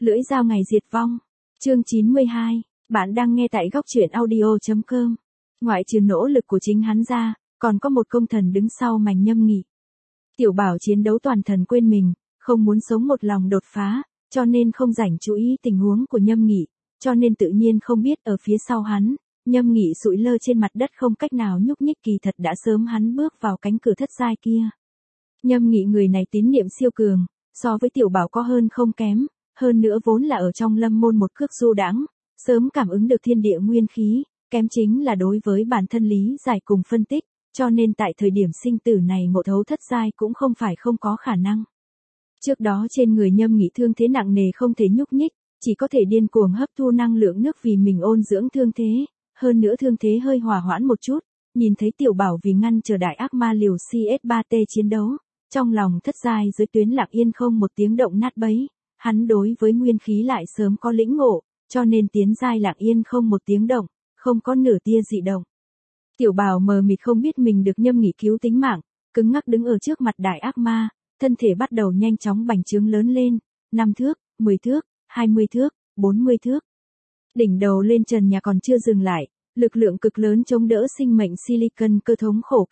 Lưỡi dao ngày diệt vong. Chương 92. Bạn đang nghe tại góc truyện audio.com. Ngoại trừ nỗ lực của chính hắn ra, còn có một công thần đứng sau màn Nhâm Nghị. Tiểu Bảo chiến đấu toàn thần quên mình, không muốn sống một lòng đột phá, cho nên không rảnh chú ý tình huống của Nhâm Nghị, cho nên tự nhiên không biết ở phía sau hắn, Nhâm Nghị sụi lơ trên mặt đất không cách nào nhúc nhích, kỳ thật đã sớm hắn bước vào cánh cửa thất giai kia. Nhâm Nghị người này tín niệm siêu cường, so với Tiểu Bảo có hơn không kém, hơn nữa vốn là ở trong lâm môn một cước du đãng, sớm cảm ứng được thiên địa nguyên khí, kém chính là đối với bản thân lý giải cùng phân tích, cho nên tại thời điểm sinh tử này ngộ thấu thất giai cũng không phải không có khả năng. Trước đó trên người Nhâm Nghị thương thế nặng nề không thể nhúc nhích, chỉ có thể điên cuồng hấp thu năng lượng nước vì mình ôn dưỡng thương thế, hơn nữa thương thế hơi hòa hoãn một chút, nhìn thấy Tiểu Bảo vì ngăn chờ đại ác ma liều CS3T chiến đấu, trong lòng thất giai dưới tuyến lặng yên không một tiếng động nát bấy, hắn đối với nguyên khí lại sớm có lĩnh ngộ, cho nên tiến giai lặng yên không một tiếng động, không có nửa tia dị động. Tiểu Bảo mờ mịt không biết mình được Nhâm Nghị cứu tính mạng, cứng ngắc đứng ở trước mặt đại ác ma, thân thể bắt đầu nhanh chóng bành trướng lớn lên, 5 thước, 10 thước, 20 thước, 40 thước. Đỉnh đầu lên trần nhà còn chưa dừng lại, lực lượng cực lớn chống đỡ sinh mệnh silicon cơ thống khổ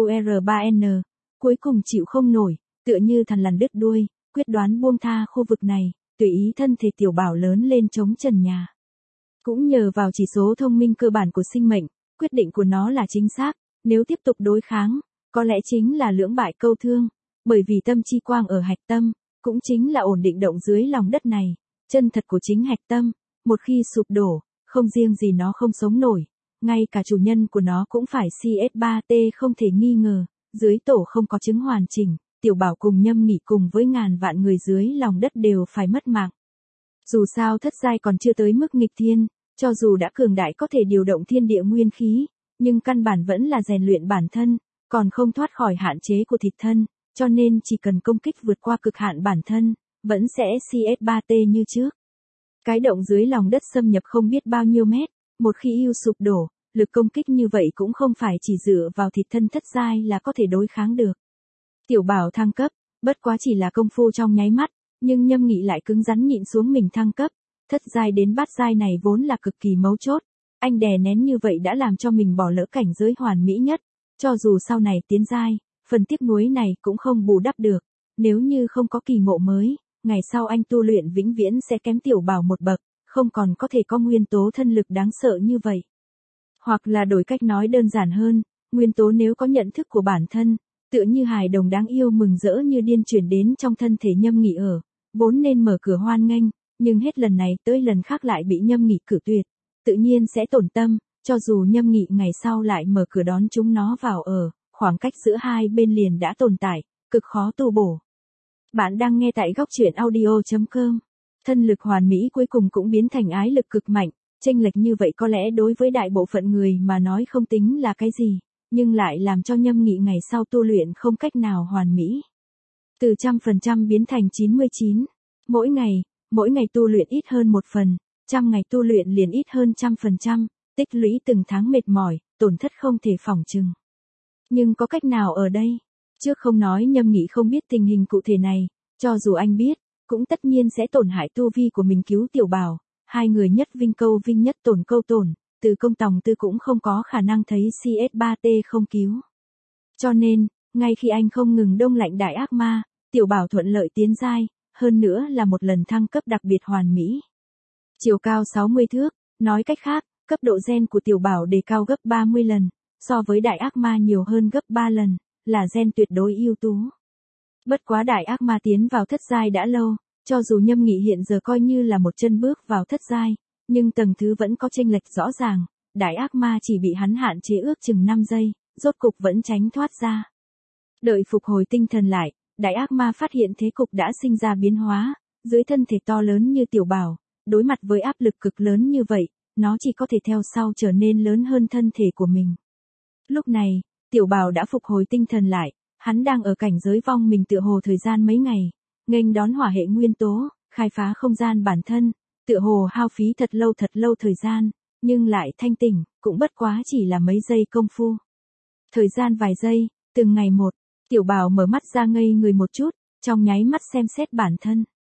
K3UR3N, cuối cùng chịu không nổi, tựa như thằn lằn đứt đuôi, quyết đoán buông tha khu vực này, tùy ý thân thể Tiểu Bảo lớn lên chống trần nhà. Cũng nhờ vào chỉ số thông minh cơ bản của sinh mệnh, quyết định của nó là chính xác, nếu tiếp tục đối kháng, có lẽ chính là lưỡng bại câu thương, bởi vì tâm chi quang ở hạch tâm, cũng chính là ổn định động dưới lòng đất này, chân thật của chính hạch tâm, một khi sụp đổ, không riêng gì nó không sống nổi, ngay cả chủ nhân của nó cũng phải CS3T không thể nghi ngờ, dưới tổ không có chứng hoàn chỉnh, Tiểu Bảo cùng Nhâm Nghị cùng với ngàn vạn người dưới lòng đất đều phải mất mạng. Dù sao thất giai còn chưa tới mức nghịch thiên, cho dù đã cường đại có thể điều động thiên địa nguyên khí, nhưng căn bản vẫn là rèn luyện bản thân, còn không thoát khỏi hạn chế của thịt thân, cho nên chỉ cần công kích vượt qua cực hạn bản thân, vẫn sẽ CS3T như trước. Cái động dưới lòng đất xâm nhập không biết bao nhiêu mét, một khi yêu sụp đổ, lực công kích như vậy cũng không phải chỉ dựa vào thịt thân thất giai là có thể đối kháng được. Tiểu Bảo thăng cấp, bất quá chỉ là công phu trong nháy mắt, nhưng Nhâm Nghị lại cứng rắn nhịn xuống mình thăng cấp, thất giai đến bát giai này vốn là cực kỳ mấu chốt, anh đè nén như vậy đã làm cho mình bỏ lỡ cảnh giới hoàn mỹ nhất, cho dù sau này tiến giai, phần tiếc nuối này cũng không bù đắp được, nếu như không có kỳ ngộ mới, ngày sau anh tu luyện vĩnh viễn sẽ kém Tiểu Bảo một bậc, không còn có thể có nguyên tố thân lực đáng sợ như vậy. Hoặc là đổi cách nói đơn giản hơn, nguyên tố nếu có nhận thức của bản thân, tựa như hài đồng đáng yêu mừng rỡ như điên chuyển đến trong thân thể Nhâm Nghị ở, vốn nên mở cửa hoan nghênh, nhưng hết lần này tới lần khác lại bị Nhâm Nghị cử tuyệt, tự nhiên sẽ tổn tâm, cho dù Nhâm Nghị ngày sau lại mở cửa đón chúng nó vào ở, khoảng cách giữa hai bên liền đã tồn tại, cực khó tu bổ. Bạn đang nghe tại góc truyện audio.com. Thân lực hoàn mỹ cuối cùng cũng biến thành ái lực cực mạnh, chênh lệch như vậy có lẽ đối với đại bộ phận người mà nói không tính là cái gì, nhưng lại làm cho Nhâm Nghị ngày sau tu luyện không cách nào hoàn mỹ. Từ 100% biến thành 99. Mỗi ngày tu luyện ít hơn một phần, 100 ngày tu luyện liền ít hơn 100%, tích lũy từng tháng mệt mỏi, tổn thất không thể phỏng chừng. Nhưng có cách nào ở đây? Trước không nói Nhâm Nghị không biết tình hình cụ thể này, cho dù anh biết, cũng tất nhiên sẽ tổn hại tu vi của mình cứu Tiểu Bảo, hai người nhất vinh câu vinh nhất tổn câu tổn, từ công tòng tư cũng không có khả năng thấy CS3T không cứu. Cho nên, ngay khi anh không ngừng đông lạnh đại ác ma, Tiểu Bảo thuận lợi tiến giai, hơn nữa là một lần thăng cấp đặc biệt hoàn mỹ. Chiều cao 60 thước, nói cách khác, cấp độ gen của Tiểu Bảo đề cao gấp 30 lần, so với đại ác ma nhiều hơn gấp 3 lần, là gen tuyệt đối ưu tú. Bất quá đại ác ma tiến vào thất giai đã lâu, cho dù Nhâm Nghị hiện giờ coi như là một chân bước vào thất giai, nhưng tầng thứ vẫn có chênh lệch rõ ràng, đại ác ma chỉ bị hắn hạn chế ước chừng 5 giây, rốt cục vẫn tránh thoát ra. Đợi phục hồi tinh thần lại, đại ác ma phát hiện thế cục đã sinh ra biến hóa, dưới thân thể to lớn như Tiểu Bảo, đối mặt với áp lực cực lớn như vậy, nó chỉ có thể theo sau trở nên lớn hơn thân thể của mình. Lúc này, Tiểu Bảo đã phục hồi tinh thần lại, hắn đang ở cảnh giới vong mình tựa hồ thời gian mấy ngày, nghênh đón hỏa hệ nguyên tố, khai phá không gian bản thân, tựa hồ hao phí thật lâu thời gian, nhưng lại thanh tỉnh, cũng bất quá chỉ là mấy giây công phu. Thời gian vài giây, từng ngày một, Tiểu Bảo mở mắt ra ngây người một chút, trong nháy mắt xem xét bản thân.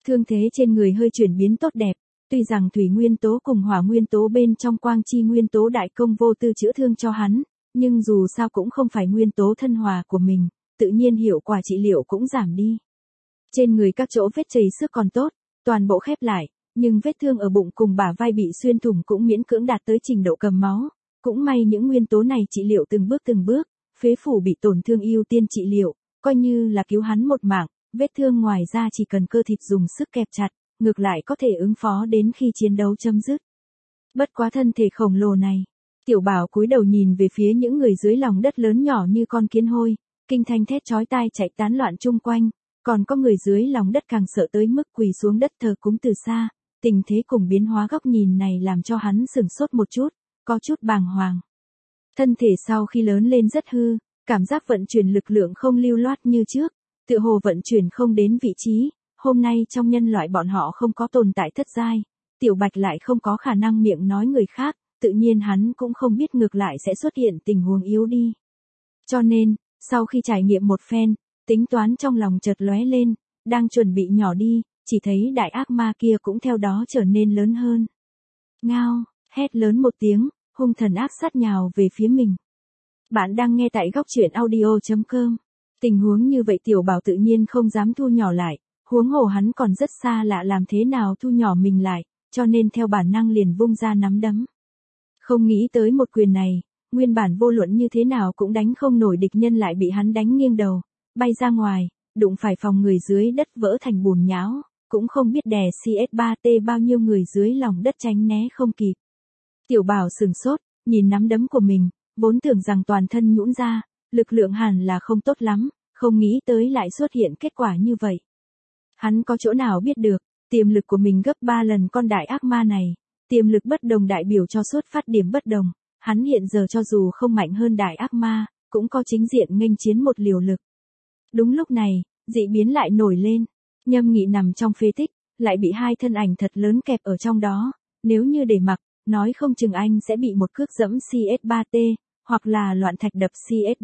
Thương thế trên người hơi chuyển biến tốt đẹp, tuy rằng thủy nguyên tố cùng hỏa nguyên tố bên trong quang chi nguyên tố đại công vô tư chữa thương cho hắn, nhưng dù sao cũng không phải nguyên tố thân hòa của mình, tự nhiên hiệu quả trị liệu cũng giảm đi. Trên người các chỗ vết chảy xước còn tốt, toàn bộ khép lại, nhưng vết thương ở bụng cùng bả vai bị xuyên thủng cũng miễn cưỡng đạt tới trình độ cầm máu. Cũng may những nguyên tố này trị liệu từng bước, phế phủ bị tổn thương ưu tiên trị liệu, coi như là cứu hắn một mạng, vết thương ngoài ra chỉ cần cơ thịt dùng sức kẹp chặt, ngược lại có thể ứng phó đến khi chiến đấu chấm dứt. Bất quá thân thể khổng lồ này, Tiểu Bảo cúi đầu nhìn về phía những người dưới lòng đất lớn nhỏ như con kiến hôi, kinh thanh thét chói tai chạy tán loạn chung quanh, còn có người dưới lòng đất càng sợ tới mức quỳ xuống đất thờ cúng từ xa, tình thế cùng biến hóa góc nhìn này làm cho hắn sửng sốt một chút, có chút bàng hoàng. Thân thể sau khi lớn lên rất hư, cảm giác vận chuyển lực lượng không lưu loát như trước, tựa hồ vận chuyển không đến vị trí, hôm nay trong nhân loại bọn họ không có tồn tại thất giai, Tiểu Bạch lại không có khả năng miệng nói người khác, tự nhiên hắn cũng không biết ngược lại sẽ xuất hiện tình huống yếu đi. Cho nên, sau khi trải nghiệm một phen, tính toán trong lòng chợt lóe lên, đang chuẩn bị nhỏ đi, chỉ thấy đại ác ma kia cũng theo đó trở nên lớn hơn. Ngao, hét lớn một tiếng, hung thần ác sát nhào về phía mình. Bạn đang nghe tại góc truyện audio.com. Tình huống như vậy Tiểu Bảo tự nhiên không dám thu nhỏ lại, huống hồ hắn còn rất xa lạ làm thế nào thu nhỏ mình lại, cho nên theo bản năng liền vung ra nắm đấm. Không nghĩ tới một quyền này, nguyên bản vô luận như thế nào cũng đánh không nổi địch nhân lại bị hắn đánh nghiêng đầu, bay ra ngoài, đụng phải phòng người dưới đất vỡ thành bùn nhão, cũng không biết đè CS3T bao nhiêu người dưới lòng đất tránh né không kịp. Tiểu Bảo sửng sốt, nhìn nắm đấm của mình, vốn tưởng rằng toàn thân nhũn ra, lực lượng hẳn là không tốt lắm, không nghĩ tới lại xuất hiện kết quả như vậy. Hắn có chỗ nào biết được, tiềm lực của mình gấp 3 lần con đại ác ma này, tiềm lực bất đồng đại biểu cho xuất phát điểm bất đồng, hắn hiện giờ cho dù không mạnh hơn đại ác ma, cũng có chính diện nghênh chiến một liều lực. Đúng lúc này, dị biến lại nổi lên, Nhâm Nghị nằm trong phế tích, lại bị hai thân ảnh thật lớn kẹp ở trong đó, nếu như để mặc, nói không chừng anh sẽ bị một cước dẫm CS3T, hoặc là loạn thạch đập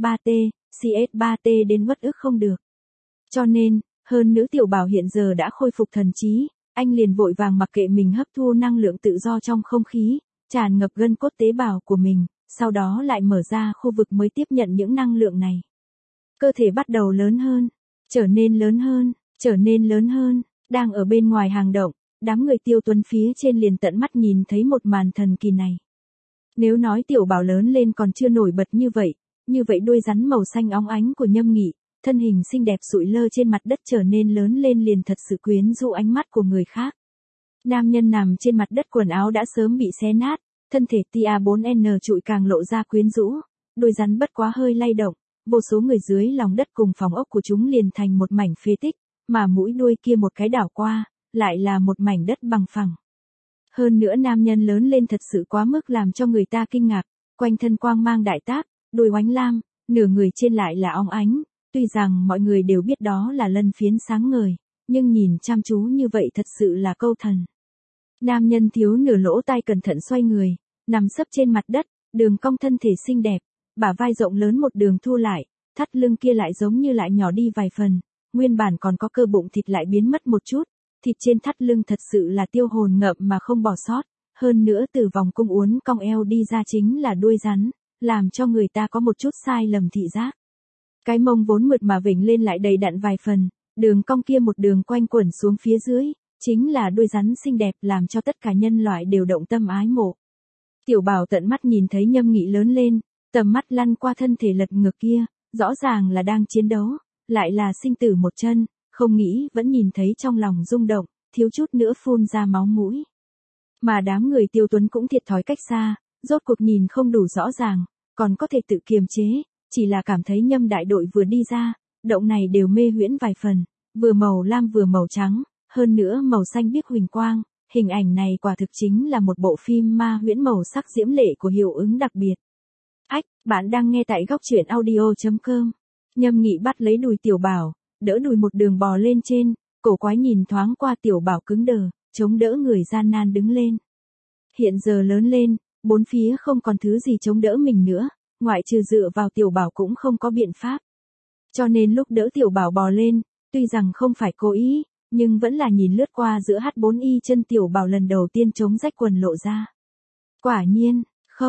CS3T đến uất ức không được. Cho nên, hơn nữa Tiểu Bảo hiện giờ đã khôi phục thần trí, anh liền vội vàng mặc kệ mình hấp thu năng lượng tự do trong không khí, tràn ngập gân cốt tế bào của mình, sau đó lại mở ra khu vực mới tiếp nhận những năng lượng này. Cơ thể bắt đầu lớn hơn, trở nên lớn hơn, đang ở bên ngoài hang động, đám người Tiêu Tuấn phía trên liền tận mắt nhìn thấy một màn thần kỳ này. Nếu nói Tiểu Bảo lớn lên còn chưa nổi bật như vậy đuôi rắn màu xanh óng ánh của Nhâm Nghị, thân hình xinh đẹp sụi lơ trên mặt đất trở nên lớn lên liền thật sự quyến rũ ánh mắt của người khác. Nam nhân nằm trên mặt đất quần áo đã sớm bị xé nát, thân thể TA4N trụi càng lộ ra quyến rũ, đuôi rắn bất quá hơi lay động, vô số người dưới lòng đất cùng phòng ốc của chúng liền thành một mảnh phế tích, mà mũi đuôi kia một cái đảo qua, lại là một mảnh đất bằng phẳng. Hơn nữa nam nhân lớn lên thật sự quá mức làm cho người ta kinh ngạc, quanh thân quang mang đại tác, đuôi oánh lam, nửa người trên lại là óng ánh, tuy rằng mọi người đều biết đó là lân phiến sáng ngời, nhưng nhìn chăm chú như vậy thật sự là câu thần. Nam nhân thiếu nửa lỗ tai cẩn thận xoay người, nằm sấp trên mặt đất, đường cong thân thể xinh đẹp, bả vai rộng lớn một đường thu lại, thắt lưng kia lại giống như lại nhỏ đi vài phần, nguyên bản còn có cơ bụng thịt lại biến mất một chút, thịt trên thắt lưng thật sự là tiêu hồn ngậm mà không bỏ sót, hơn nữa từ vòng cung uốn cong eo đi ra chính là đuôi rắn, làm cho người ta có một chút sai lầm thị giác. Cái mông vốn mượt mà vểnh lên lại đầy đặn vài phần, đường cong kia một đường quanh quẩn xuống phía dưới, chính là đuôi rắn xinh đẹp làm cho tất cả nhân loại đều động tâm ái mộ. Tiểu Bảo tận mắt nhìn thấy Nhâm Nghị lớn lên, tầm mắt lăn qua thân thể lật ngược kia, rõ ràng là đang chiến đấu, lại là sinh tử một chân, không nghĩ vẫn nhìn thấy trong lòng rung động, thiếu chút nữa phun ra máu mũi. Mà đám người Tiêu Tuấn cũng thiệt thòi cách xa, rốt cuộc nhìn không đủ rõ ràng, còn có thể tự kiềm chế, chỉ là cảm thấy Nhâm đại đội vừa đi ra, động này đều mê huyễn vài phần, vừa màu lam vừa màu trắng, hơn nữa màu xanh biếc huỳnh quang, hình ảnh này quả thực chính là một bộ phim ma huyễn màu sắc diễm lệ của hiệu ứng đặc biệt. Ách, bạn đang nghe tại góc truyện audio.com. Nhâm Nghị bắt lấy đùi Tiểu Bảo, đỡ đùi một đường bò lên trên, cổ quái nhìn thoáng qua Tiểu Bảo cứng đờ, chống đỡ người gian nan đứng lên. Hiện giờ lớn lên, bốn phía không còn thứ gì chống đỡ mình nữa, ngoại trừ dựa vào Tiểu Bảo cũng không có biện pháp. Cho nên lúc đỡ Tiểu Bảo bò lên, tuy rằng không phải cố ý, nhưng vẫn là nhìn lướt qua giữa H4Y chân Tiểu Bảo lần đầu tiên chống rách quần lộ ra. Quả nhiên,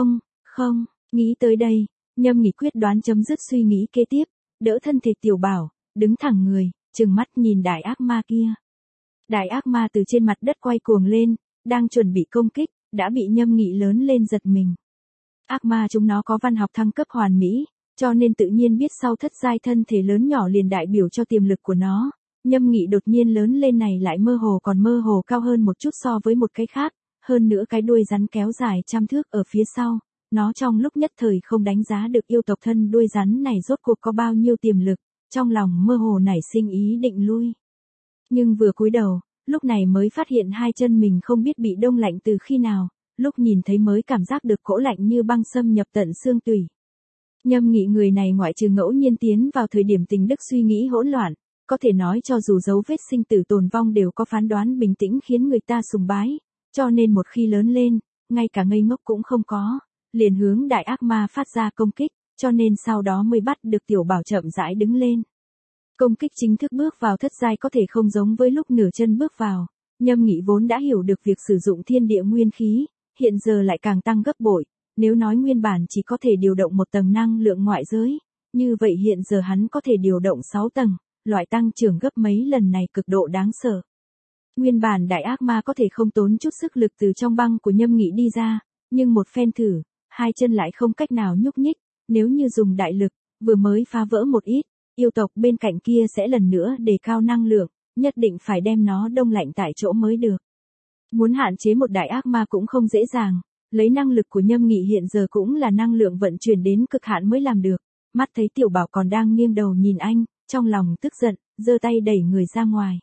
không, nghĩ tới đây, Nhâm Nghị quyết đoán chấm dứt suy nghĩ kế tiếp, đỡ thân thể Tiểu Bảo, đứng thẳng người, trừng mắt nhìn đại ác ma kia. Đại ác ma từ trên mặt đất quay cuồng lên, đang chuẩn bị công kích, đã bị Nhâm Nghị lớn lên giật mình. Ác ma chúng nó có văn học thăng cấp hoàn mỹ, cho nên tự nhiên biết sau thất giai thân thể lớn nhỏ liền đại biểu cho tiềm lực của nó. Nhâm Nghị đột nhiên lớn lên này lại mơ hồ cao hơn một chút so với một cái khác, hơn nữa cái đuôi rắn kéo dài trăm thước ở phía sau, nó trong lúc nhất thời không đánh giá được yêu tộc thân đuôi rắn này rốt cuộc có bao nhiêu tiềm lực, trong lòng mơ hồ nảy sinh ý định lui. Nhưng vừa cúi đầu, lúc này mới phát hiện hai chân mình không biết bị đông lạnh từ khi nào, lúc nhìn thấy mới cảm giác được cỗ lạnh như băng xâm nhập tận xương tủy. Nhâm Nghị người này ngoại trừ ngẫu nhiên tiến vào thời điểm tình đức suy nghĩ hỗn loạn, có thể nói cho dù dấu vết sinh tử tồn vong đều có phán đoán bình tĩnh khiến người ta sùng bái, cho nên một khi lớn lên, ngay cả ngây ngốc cũng không có, liền hướng đại ác ma phát ra công kích, cho nên sau đó mới bắt được Tiểu Bảo chậm rãi đứng lên. Công kích chính thức bước vào thất giai có thể không giống với lúc nửa chân bước vào, Nhâm Nghị vốn đã hiểu được việc sử dụng thiên địa nguyên khí, hiện giờ lại càng tăng gấp bội, nếu nói nguyên bản chỉ có thể điều động một tầng năng lượng ngoại giới, như vậy hiện giờ hắn có thể điều động 6 tầng, loại tăng trưởng gấp mấy lần này cực độ đáng sợ. Nguyên bản đại ác ma có thể không tốn chút sức lực từ trong băng của Nhâm Nghị đi ra, nhưng một phen thử, hai chân lại không cách nào nhúc nhích, nếu như dùng đại lực, vừa mới phá vỡ một ít, yêu tộc bên cạnh kia sẽ lần nữa đề cao năng lượng, nhất định phải đem nó đông lạnh tại chỗ mới được. Muốn hạn chế một đại ác ma cũng không dễ dàng, lấy năng lực của Nhâm Nghị hiện giờ cũng là năng lượng vận chuyển đến cực hạn mới làm được. Mắt thấy Tiểu Bảo còn đang nghiêng đầu nhìn anh, trong lòng tức giận, giơ tay đẩy người ra ngoài.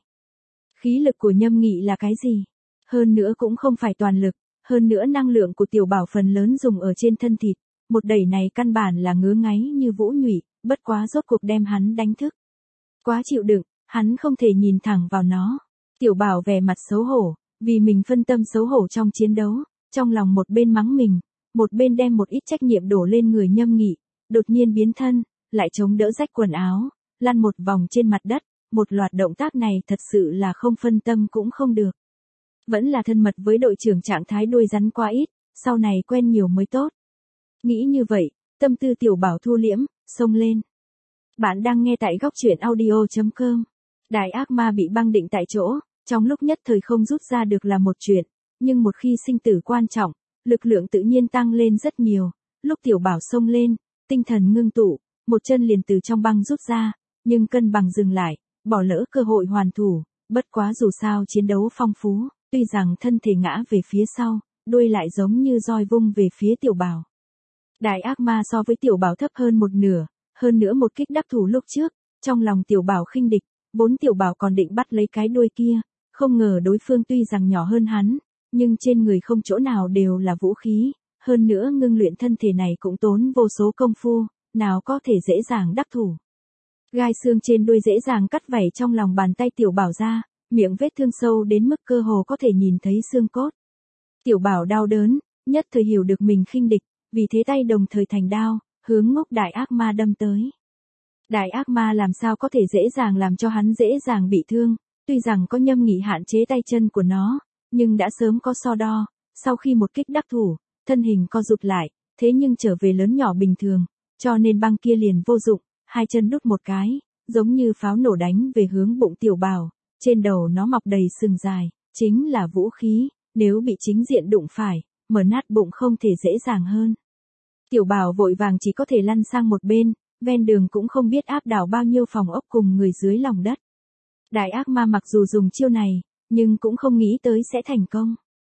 Khí lực của Nhâm Nghị là cái gì? Hơn nữa cũng không phải toàn lực, hơn nữa năng lượng của Tiểu Bảo phần lớn dùng ở trên thân thịt, một đẩy này căn bản là ngứa ngáy như vũ nhụy, bất quá rốt cuộc đem hắn đánh thức. Quá chịu đựng, hắn không thể nhìn thẳng vào nó. Tiểu Bảo vẻ mặt xấu hổ, vì mình phân tâm xấu hổ trong chiến đấu, trong lòng một bên mắng mình, một bên đem một ít trách nhiệm đổ lên người Nhâm Nghị, đột nhiên biến thân, lại chống đỡ rách quần áo, lăn một vòng trên mặt đất, một loạt động tác này thật sự là không phân tâm cũng không được. Vẫn là thân mật với đội trưởng trạng thái đuôi rắn quá ít, sau này quen nhiều mới tốt. Nghĩ như vậy, tâm tư Tiểu Bảo thu liễm, xông lên. Bạn đang nghe tại góc truyện audio.com. Đại ác ma bị băng định tại chỗ, trong lúc nhất thời không rút ra được là một chuyện, nhưng một khi sinh tử quan trọng, lực lượng tự nhiên tăng lên rất nhiều. Lúc Tiểu Bảo xông lên, tinh thần ngưng tụ, một chân liền từ trong băng rút ra, nhưng cân bằng dừng lại, bỏ lỡ cơ hội hoàn thủ, bất quá dù sao chiến đấu phong phú, tuy rằng thân thể ngã về phía sau, đuôi lại giống như roi vung về phía Tiểu Bảo. Đại ác ma so với Tiểu Bảo thấp hơn một nửa, hơn nữa một kích đắc thủ lúc trước, trong lòng Tiểu Bảo khinh địch, vốn Tiểu Bảo còn định bắt lấy cái đuôi kia, không ngờ đối phương tuy rằng nhỏ hơn hắn, nhưng trên người không chỗ nào đều là vũ khí, hơn nữa ngưng luyện thân thể này cũng tốn vô số công phu, nào có thể dễ dàng đắc thủ. Gai xương trên đuôi dễ dàng cắt vảy trong lòng bàn tay Tiểu Bảo ra, miệng vết thương sâu đến mức cơ hồ có thể nhìn thấy xương cốt. Tiểu Bảo đau đớn, nhất thời hiểu được mình khinh địch, vì thế tay đồng thời thành đao, hướng ngốc đại ác ma đâm tới. Đại ác ma làm sao có thể dễ dàng làm cho hắn dễ dàng bị thương, tuy rằng có Nhâm Nghị hạn chế tay chân của nó, nhưng đã sớm có so đo, sau khi một kích đắc thủ, thân hình co rụt lại, thế nhưng trở về lớn nhỏ bình thường, cho nên băng kia liền vô dụng, hai chân đút một cái, giống như pháo nổ đánh về hướng bụng Tiểu Bảo, trên đầu nó mọc đầy sừng dài, chính là vũ khí, nếu bị chính diện đụng phải, mở nát bụng không thể dễ dàng hơn. Tiểu Bảo vội vàng chỉ có thể lăn sang một bên, ven đường cũng không biết áp đảo bao nhiêu phòng ốc cùng người dưới lòng đất. Đại ác ma mặc dù dùng chiêu này, nhưng cũng không nghĩ tới sẽ thành công.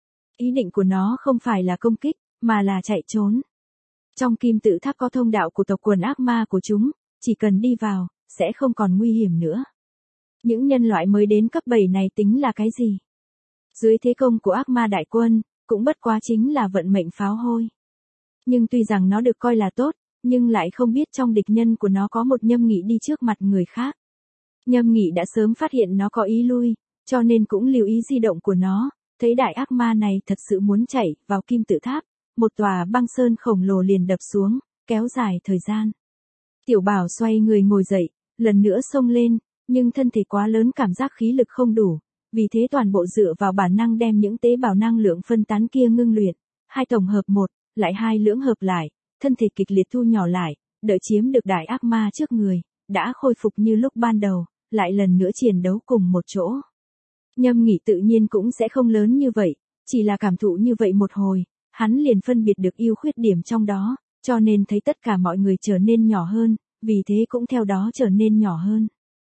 Ý định của nó không phải là công kích, mà là chạy trốn. Trong kim tự tháp có thông đạo của tộc quần ác ma của chúng, chỉ cần đi vào, sẽ không còn nguy hiểm nữa. Những nhân loại mới đến cấp 7 này tính là cái gì? Dưới thế công của ác ma đại quân, cũng bất quá chính là vận mệnh pháo hôi. Nhưng tuy rằng nó được coi là tốt, nhưng lại không biết trong địch nhân của nó có một Nhâm Nghị đi trước mặt người khác. Nhâm Nghị đã sớm phát hiện nó có ý lui, cho nên cũng lưu ý di động của nó, thấy đại ác ma này thật sự muốn chạy vào kim tự tháp, một tòa băng sơn khổng lồ liền đập xuống, kéo dài thời gian. Tiểu Bảo xoay người ngồi dậy, lần nữa xông lên, nhưng thân thể quá lớn cảm giác khí lực không đủ, vì thế toàn bộ dựa vào bản năng đem những tế bào năng lượng phân tán kia ngưng luyện, hai tổng hợp một, lại hai lưỡng hợp lại, thân thể kịch liệt thu nhỏ lại, đợi chiếm được đại ác ma trước người, đã khôi phục như lúc ban đầu, lại lần nữa chiến đấu cùng một chỗ. Nhâm Nghị tự nhiên cũng sẽ không lớn như vậy, chỉ là cảm thụ như vậy một hồi, hắn liền phân biệt được ưu khuyết điểm trong đó, cho nên thấy tất cả mọi người trở nên nhỏ hơn, vì thế cũng theo đó trở nên nhỏ hơn.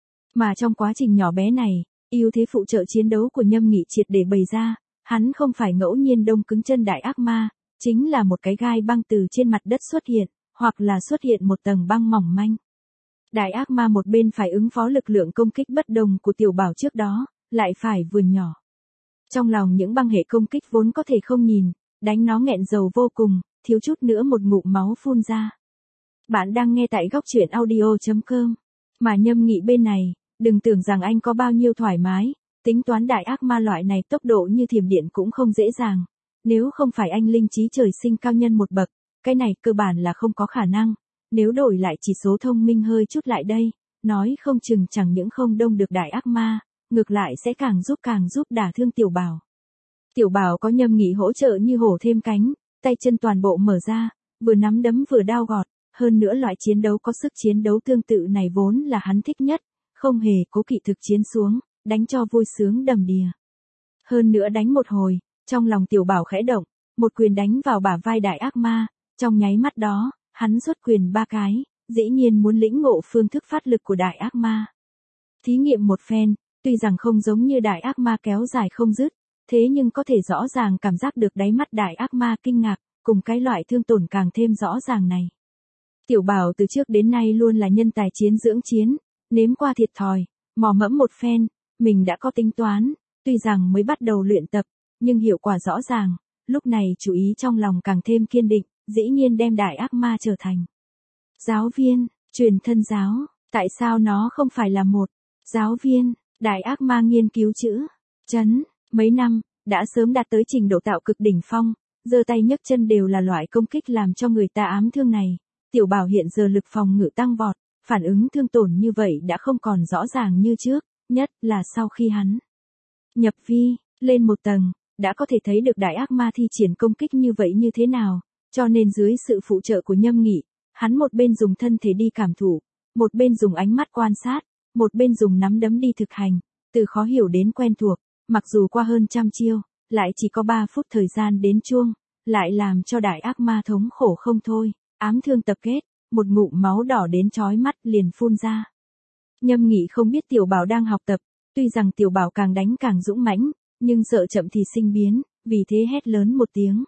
Mà trong quá trình nhỏ bé này, ưu thế phụ trợ chiến đấu của Nhâm Nghị triệt để bày ra, hắn không phải ngẫu nhiên đông cứng chân đại ác ma, chính là một cái gai băng từ trên mặt đất xuất hiện, hoặc là xuất hiện một tầng băng mỏng manh. Đại ác ma một bên phải ứng phó lực lượng công kích bất đồng của tiểu bảo trước đó, lại phải vườn nhỏ. Trong lòng những băng hệ công kích vốn có thể không nhìn, đánh nó nghẹn dầu vô cùng, thiếu chút nữa một ngụm máu phun ra. Bạn đang nghe tại góc truyện audio.com. Mà Nhâm Nghị bên này, đừng tưởng rằng anh có bao nhiêu thoải mái, tính toán đại ác ma loại này tốc độ như thiểm điện cũng không dễ dàng. Nếu không phải anh linh trí trời sinh cao nhân một bậc, cái này cơ bản là không có khả năng. Nếu đổi lại chỉ số thông minh hơi chút lại đây, nói không chừng chẳng những không đông được đại ác ma, ngược lại sẽ càng giúp đả thương tiểu bảo. Tiểu bảo có Nhâm Nghị hỗ trợ như hổ thêm cánh, tay chân toàn bộ mở ra, vừa nắm đấm vừa đao gọt, hơn nữa loại chiến đấu có sức chiến đấu tương tự này vốn là hắn thích nhất, không hề cố kỵ thực chiến xuống, đánh cho vui sướng đầm đìa. Hơn nữa đánh một hồi, trong lòng tiểu bảo khẽ động, một quyền đánh vào bả vai đại ác ma, trong nháy mắt đó, hắn xuất quyền 3 cái, dĩ nhiên muốn lĩnh ngộ phương thức phát lực của đại ác ma. Thí nghiệm một phen, tuy rằng không giống như đại ác ma kéo dài không dứt, thế nhưng có thể rõ ràng cảm giác được đáy mắt đại ác ma kinh ngạc, cùng cái loại thương tổn càng thêm rõ ràng này. Tiểu bảo từ trước đến nay luôn là nhân tài chiến dưỡng chiến, nếm qua thiệt thòi, mò mẫm một phen, mình đã có tính toán, tuy rằng mới bắt đầu luyện tập, nhưng hiệu quả rõ ràng, lúc này chú ý trong lòng càng thêm kiên định, dĩ nhiên đem đại ác ma trở thành giáo viên, truyền thân giáo, tại sao nó không phải là một giáo viên, đại ác ma nghiên cứu chữ, chấn, mấy năm, đã sớm đạt tới trình độ tạo cực đỉnh phong, giơ tay nhấc chân đều là loại công kích làm cho người ta ám thương này, tiểu bảo hiện giờ lực phòng ngự tăng vọt, phản ứng thương tổn như vậy đã không còn rõ ràng như trước, nhất là sau khi hắn nhập vi, lên một tầng, đã có thể thấy được đại ác ma thi triển công kích như vậy như thế nào, cho nên dưới sự phụ trợ của Nhâm Nghị, hắn một bên dùng thân thể đi cảm thụ, một bên dùng ánh mắt quan sát, một bên dùng nắm đấm đi thực hành, từ khó hiểu đến quen thuộc, mặc dù qua hơn trăm chiêu, lại chỉ có 3 phút thời gian đến chuông, lại làm cho đại ác ma thống khổ không thôi, ám thương tập kết, một ngụm máu đỏ đến chói mắt liền phun ra. Nhâm Nghị không biết tiểu bảo đang học tập, tuy rằng tiểu bảo càng đánh càng dũng mãnh, nhưng sợ chậm thì sinh biến, vì thế hét lớn một tiếng.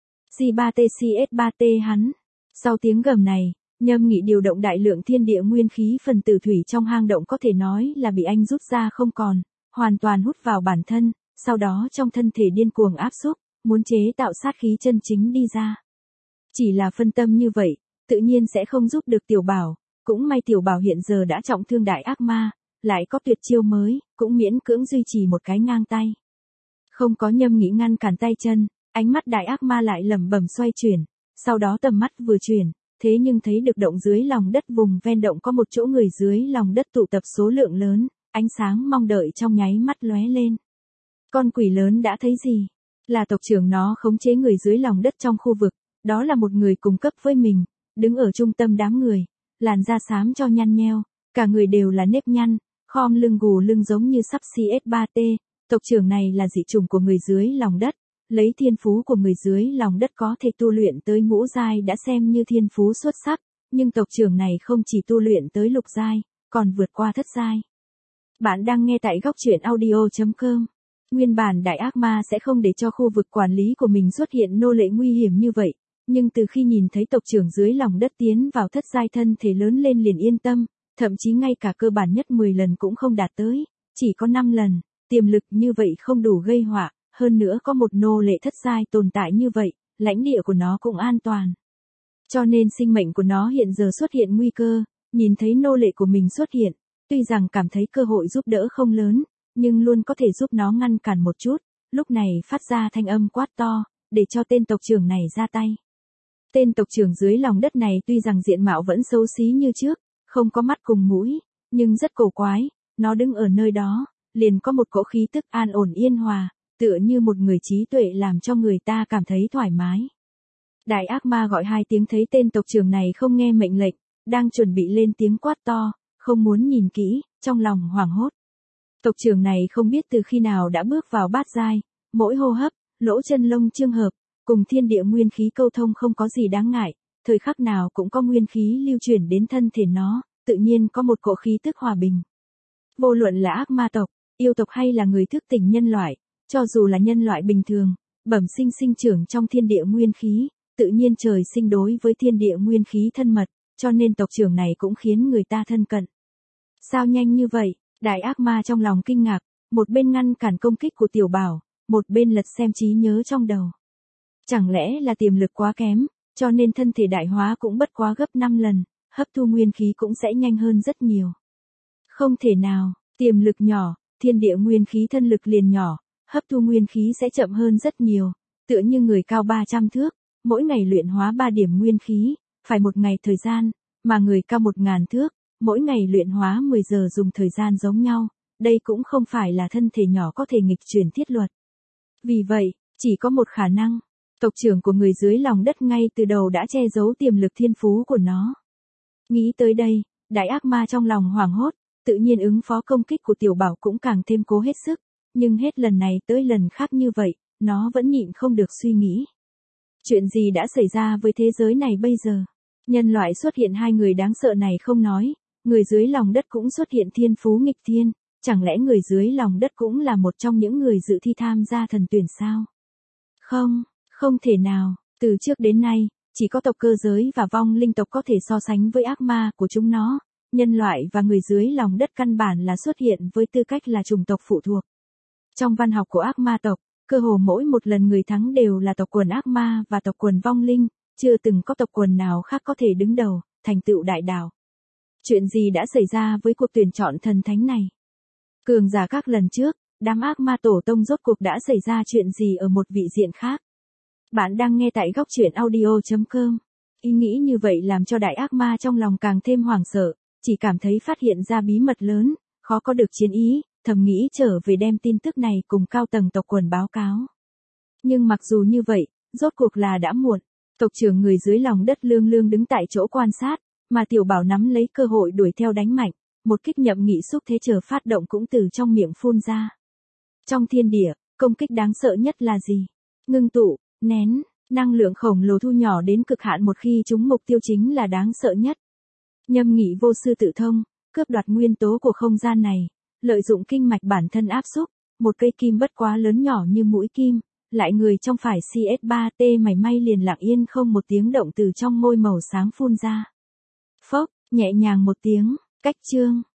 C3TCS3T hắn. Sau tiếng gầm này, Nhâm Nghị điều động đại lượng thiên địa nguyên khí phần tử thủy trong hang động có thể nói là bị anh rút ra không còn, hoàn toàn hút vào bản thân, sau đó trong thân thể điên cuồng áp xúc, muốn chế tạo sát khí chân chính đi ra. Chỉ là phân tâm như vậy, tự nhiên sẽ không giúp được tiểu bảo, cũng may tiểu bảo hiện giờ đã trọng thương đại ác ma, lại có tuyệt chiêu mới, cũng miễn cưỡng duy trì một cái ngang tay. Không có Nhâm Nghị ngăn cản tay chân, ánh mắt đại ác ma lại lẩm bẩm xoay chuyển, sau đó tầm mắt vừa chuyển, thế nhưng thấy được động dưới lòng đất vùng ven động có một chỗ người dưới lòng đất tụ tập số lượng lớn, ánh sáng mong đợi trong nháy mắt lóe lên. Con quỷ lớn đã thấy gì? Là tộc trưởng nó khống chế người dưới lòng đất trong khu vực, đó là một người cùng cấp với mình, đứng ở trung tâm đám người, làn da xám cho nhăn nheo, cả người đều là nếp nhăn, khom lưng gù lưng giống như sắp CS3T, tộc trưởng này là dị chủng của người dưới lòng đất, lấy thiên phú của người dưới lòng đất có thể tu luyện tới ngũ giai đã xem như thiên phú xuất sắc, nhưng tộc trưởng này không chỉ tu luyện tới lục giai, còn vượt qua thất giai. Bạn đang nghe tại góc truyện audio.com. Nguyên bản đại ác ma sẽ không để cho khu vực quản lý của mình xuất hiện nô lệ nguy hiểm như vậy, nhưng từ khi nhìn thấy tộc trưởng dưới lòng đất tiến vào thất giai thân thể lớn lên liền yên tâm, thậm chí ngay cả cơ bản nhất 10 lần cũng không đạt tới, chỉ có 5 lần, tiềm lực như vậy không đủ gây họa, hơn nữa có một nô lệ thất giai tồn tại như vậy, lãnh địa của nó cũng an toàn. Cho nên sinh mệnh của nó hiện giờ xuất hiện nguy cơ, nhìn thấy nô lệ của mình xuất hiện, tuy rằng cảm thấy cơ hội giúp đỡ không lớn, nhưng luôn có thể giúp nó ngăn cản một chút, lúc này phát ra thanh âm quát to, để cho tên tộc trưởng này ra tay. Tên tộc trưởng dưới lòng đất này tuy rằng diện mạo vẫn xấu xí như trước, không có mắt cùng mũi, nhưng rất cổ quái, nó đứng ở nơi đó, liền có một cỗ khí tức an ổn yên hòa, tựa như một người trí tuệ làm cho người ta cảm thấy thoải mái. Đại ác ma gọi 2 tiếng thấy tên tộc trưởng này không nghe mệnh lệnh, đang chuẩn bị lên tiếng quát to, không muốn nhìn kỹ, trong lòng hoảng hốt. Tộc trưởng này không biết từ khi nào đã bước vào bát giai, mỗi hô hấp, lỗ chân lông chương hợp, cùng thiên địa nguyên khí câu thông không có gì đáng ngại, thời khắc nào cũng có nguyên khí lưu chuyển đến thân thể nó, tự nhiên có một cỗ khí tức hòa bình. Vô luận là ác ma tộc, yêu tộc hay là người thức tỉnh nhân loại, cho dù là nhân loại bình thường, bẩm sinh sinh trưởng trong thiên địa nguyên khí, tự nhiên trời sinh đối với thiên địa nguyên khí thân mật, cho nên tộc trưởng này cũng khiến người ta thân cận. Sao nhanh như vậy? Đại ác ma trong lòng kinh ngạc, một bên ngăn cản công kích của tiểu bảo, một bên lật xem trí nhớ trong đầu. Chẳng lẽ là tiềm lực quá kém, cho nên thân thể đại hóa cũng bất quá gấp 5 lần, hấp thu nguyên khí cũng sẽ nhanh hơn rất nhiều. Không thể nào, tiềm lực nhỏ, thiên địa nguyên khí thân lực liền nhỏ, hấp thu nguyên khí sẽ chậm hơn rất nhiều, tựa như người cao 300 thước, mỗi ngày luyện hóa 3 điểm nguyên khí, phải 1 ngày thời gian, mà người cao 1000 thước, mỗi ngày luyện hóa 10 giờ dùng thời gian giống nhau, đây cũng không phải là thân thể nhỏ có thể nghịch chuyển thiết luật. Vì vậy, chỉ có một khả năng, tộc trưởng của người dưới lòng đất ngay từ đầu đã che giấu tiềm lực thiên phú của nó. Nghĩ tới đây, đại ác ma trong lòng hoảng hốt, tự nhiên ứng phó công kích của tiểu bảo cũng càng thêm cố hết sức, nhưng hết lần này tới lần khác như vậy, nó vẫn nhịn không được suy nghĩ. Chuyện gì đã xảy ra với thế giới này bây giờ? Nhân loại xuất hiện 2 người đáng sợ này không nói, người dưới lòng đất cũng xuất hiện thiên phú nghịch thiên, chẳng lẽ người dưới lòng đất cũng là một trong những người dự thi tham gia thần tuyển sao? Không, không thể nào, từ trước đến nay, chỉ có tộc cơ giới và vong linh tộc có thể so sánh với ác ma của chúng nó, nhân loại và người dưới lòng đất căn bản là xuất hiện với tư cách là chủng tộc phụ thuộc. Trong văn học của ác ma tộc, cơ hồ mỗi một lần người thắng đều là tộc quần ác ma và tộc quần vong linh, chưa từng có tộc quần nào khác có thể đứng đầu, thành tựu đại đạo. Chuyện gì đã xảy ra với cuộc tuyển chọn thần thánh này? Cường giả các lần trước, đám ác ma tổ tông rốt cuộc đã xảy ra chuyện gì ở một vị diện khác? Bạn đang nghe tại góc truyện audio.com. Ý nghĩ như vậy làm cho đại ác ma trong lòng càng thêm hoảng sợ, chỉ cảm thấy phát hiện ra bí mật lớn, khó có được chiến ý, thầm nghĩ trở về đem tin tức này cùng cao tầng tộc quần báo cáo. Nhưng mặc dù như vậy, rốt cuộc là đã muộn, tộc trưởng người dưới lòng đất lương lương đứng tại chỗ quan sát, mà tiểu bảo nắm lấy cơ hội đuổi theo đánh mạnh, một kích nhậm nghị xúc thế chờ phát động cũng từ trong miệng phun ra. Trong thiên địa, công kích đáng sợ nhất là gì? Ngưng tụ, nén, năng lượng khổng lồ thu nhỏ đến cực hạn một khi chúng mục tiêu chính là đáng sợ nhất. Nhâm nghị vô sư tự thông, cướp đoạt nguyên tố của không gian này, lợi dụng kinh mạch bản thân áp xúc, một cây kim bất quá lớn nhỏ như mũi kim, lại người trong phải CS3T mảy may liền lặng yên không một tiếng động từ trong môi màu sáng phun ra. Phốc, nhẹ nhàng một tiếng, cách chương.